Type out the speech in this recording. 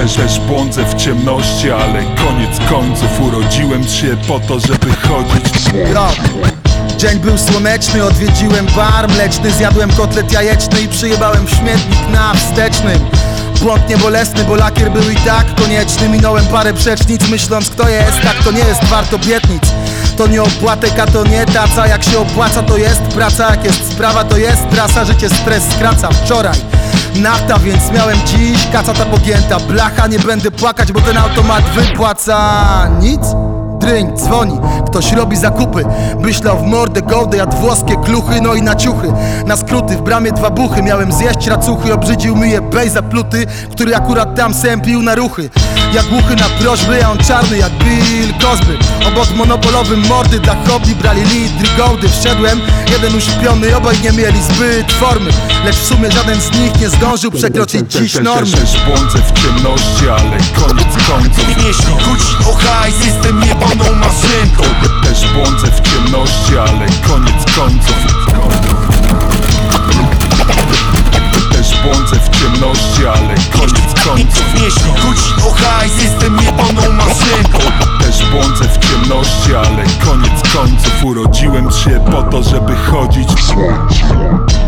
Też błądzę w ciemności, ale koniec końców urodziłem się po to, żeby chodzić. Dzień był słoneczny, odwiedziłem bar mleczny, zjadłem kotlet jajeczny i przyjebałem w śmietnik na wstecznym. Błąd niebolesny, bo lakier był i tak konieczny. Minąłem parę przecznic, myśląc kto jest, tak to nie jest, wart obietnic. To nie opłatek, a to nie taca. Jak się opłaca to jest praca, jak jest sprawa to jest trasa. Życie stres skraca, wczoraj nafta, więc miałem dziś kacata pogięta. Blacha, nie będę płakać, bo ten automat wypłaca nic. Dryń, dzwoni, ktoś robi zakupy. Myślał w mordę gołdę, jadł włoskie kluchy. No i na ciuchy, na skróty, w bramie 2 buchy. Miałem zjeść racuchy, obrzydził mi je bej zapluty, który akurat tam sępił na ruchy. Jak głuchy na prośby, a on czarny jak Bill Cosby. Obok monopolowym mordy dla hobby brali litry gołdy. Wszedłem, jeden uśpiony, obaj nie mieli zbyt formy. Lecz w sumie żaden z nich nie zdążył przekroczyć dziś normy. Też błądzę w ciemności, ale koniec końców. Jeśli chodzi o hajs, jestem jebaną maszynką. Też błądzę w ciemności, ale koniec końców. Też błądzę w ciemności, ale koniec końców. Jeśli chodzi o hajs, jestem jebaną maszynką. Też błądzę w ciemności, ale koniec końców urodziłem się po to, żeby chodzić w słońcu.